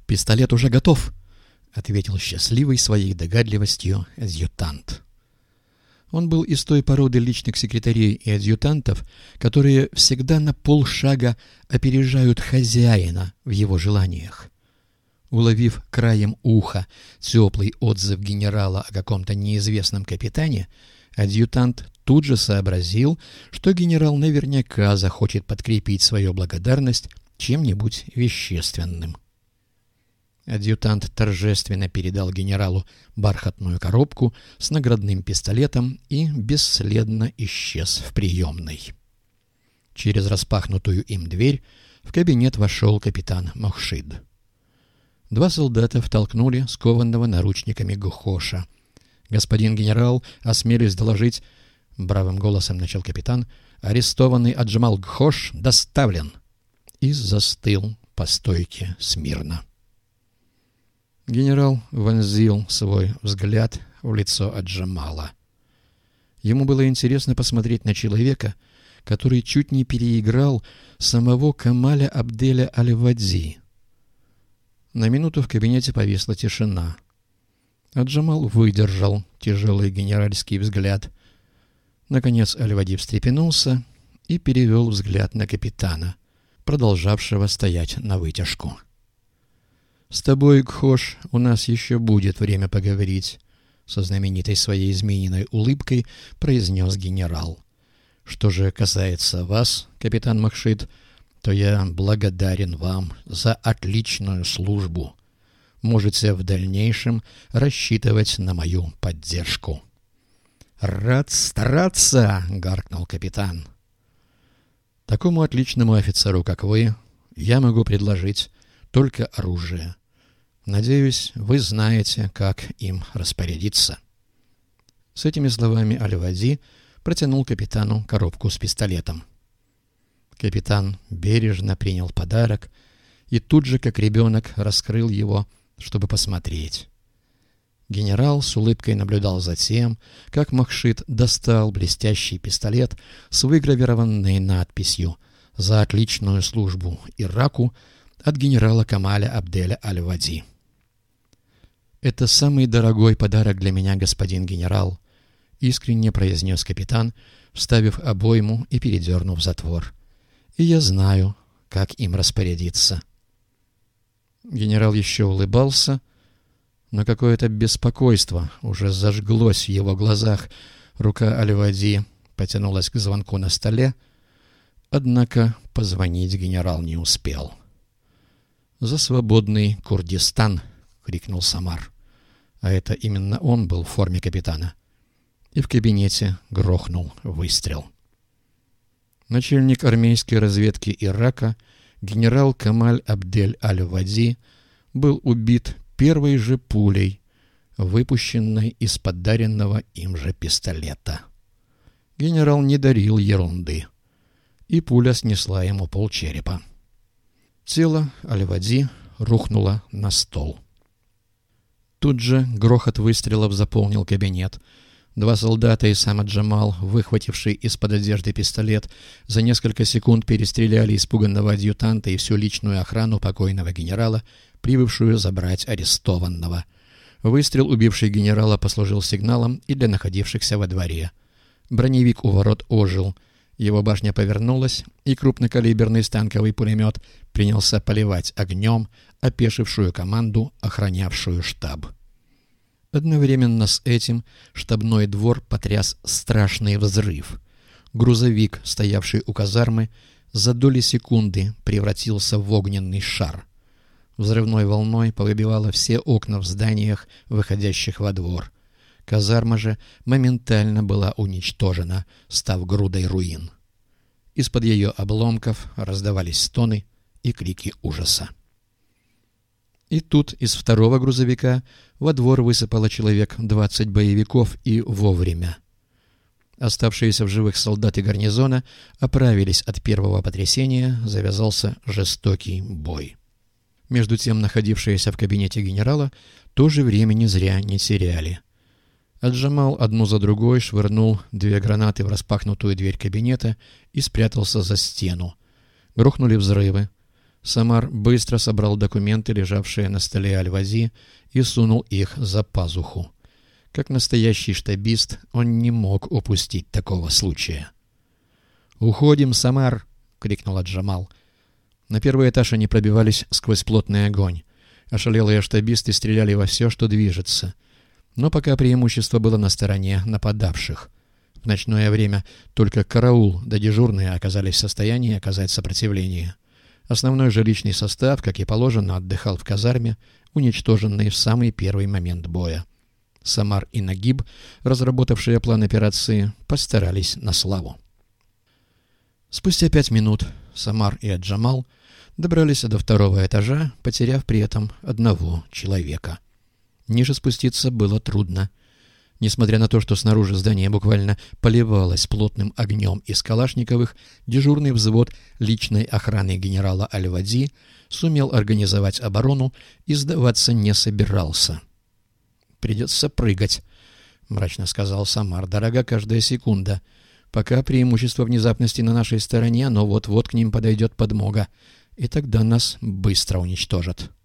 «Пистолет уже готов», — ответил счастливый своей догадливостью адъютант. Он был из той породы личных секретарей и адъютантов, которые всегда на полшага опережают хозяина в его желаниях. Уловив краем уха теплый отзыв генерала о каком-то неизвестном капитане, адъютант тут же сообразил, что генерал наверняка захочет подкрепить свою благодарность чем-нибудь вещественным. Адъютант торжественно передал генералу бархатную коробку с наградным пистолетом и бесследно исчез в приемной. Через распахнутую им дверь в кабинет вошел капитан Мохшид. Два солдата втолкнули скованного наручниками Гхоша. «Господин генерал, осмелюсь доложить», — бравым голосом начал капитан, — «арестованный Аджамал Гхош доставлен», и застыл по стойке смирно. Генерал вонзил свой взгляд в лицо Аджамала. Ему было интересно посмотреть на человека, который чуть не переиграл самого Камаля Абделя Аль-Вади. На минуту в кабинете повисла тишина. Аджамал выдержал тяжелый генеральский взгляд. Наконец Аль-Вади встрепенулся и перевел взгляд на капитана, продолжавшего стоять навытяжку. «С тобой, Гхош, у нас еще будет время поговорить», — со знаменитой своей змеиной улыбкой произнес генерал. «Что же касается вас, капитан Мохшид, то я благодарен вам за отличную службу. Можете в дальнейшем рассчитывать на мою поддержку». «Рад стараться!» — гаркнул капитан. «Такому отличному офицеру, как вы, я могу предложить только оружие. Надеюсь, вы знаете, как им распорядиться». С этими словами Аль-Вади протянул капитану коробку с пистолетом. Капитан бережно принял подарок и тут же, как ребенок, раскрыл его, чтобы посмотреть. Генерал с улыбкой наблюдал за тем, как Мохшид достал блестящий пистолет с выгравированной надписью «За отличную службу Ираку» от генерала Камаля Абделя Аль-Вади. «Это самый дорогой подарок для меня, господин генерал», — искренне произнес капитан, вставив обойму и передернув затвор. «И я знаю, как им распорядиться». Генерал еще улыбался, но какое-то беспокойство уже зажглось в его глазах. Рука Аль-Вади потянулась к звонку на столе, однако позвонить генерал не успел. «За свободный Курдистан!» — крикнул Самар. А это именно он был в форме капитана. И в кабинете грохнул выстрел. Начальник армейской разведки Ирака, генерал Камаль Абдель Аль-Вади, был убит первой же пулей, выпущенной из подаренного им же пистолета. Генерал не дарил ерунды, и пуля снесла ему полчерепа. Тело Аль-Вади рухнуло на стол. Тут же грохот выстрелов заполнил кабинет. Два солдата и сам Аджамал, выхвативший из-под одежды пистолет, за несколько секунд перестреляли испуганного адъютанта и всю личную охрану покойного генерала, прибывшую забрать арестованного. Выстрел, убивший генерала, послужил сигналом и для находившихся во дворе. Броневик у ворот ожил. Его башня повернулась, и крупнокалиберный станковый пулемет принялся поливать огнем опешившую команду, охранявшую штаб. Одновременно с этим штабной двор потряс страшный взрыв. Грузовик, стоявший у казармы, за доли секунды превратился в огненный шар. Взрывной волной повыбивало все окна в зданиях, выходящих во двор. Казарма же моментально была уничтожена, став грудой руин. Из-под ее обломков раздавались стоны и крики ужаса. И тут из второго грузовика во двор высыпало человек 20 боевиков, и вовремя. Оставшиеся в живых солдаты гарнизона оправились от первого потрясения, завязался жестокий бой. Между тем находившиеся в кабинете генерала тоже времени зря не теряли. Аджамал одну за другой швырнул 2 гранаты в распахнутую дверь кабинета и спрятался за стену. Грохнули взрывы. Самар быстро собрал документы, лежавшие на столе Аль-Вази, и сунул их за пазуху. Как настоящий штабист, он не мог упустить такого случая. «Уходим, Самар!» — крикнул Джамал. На первый этаж они пробивались сквозь плотный огонь. Ошалелые штабисты стреляли во все, что движется. Но пока преимущество было на стороне нападавших. В ночное время только караул да дежурные оказались в состоянии оказать сопротивление. Основной же личный состав, как и положено, отдыхал в казарме, уничтоженный в самый первый момент боя. Самар и Нагиб, разработавшие план операции, постарались на славу. Спустя 5 минут Самар и Аджамал добрались до второго этажа, потеряв при этом одного человека. Ниже спуститься было трудно. Несмотря на то, что снаружи здание буквально поливалось плотным огнем из калашниковых, дежурный взвод личной охраны генерала Аль-Вази сумел организовать оборону и сдаваться не собирался. «Придется прыгать», — мрачно сказал Самар. «Дорога каждая секунда. Пока преимущество внезапности на нашей стороне, но вот-вот к ним подойдет подмога, и тогда нас быстро уничтожат».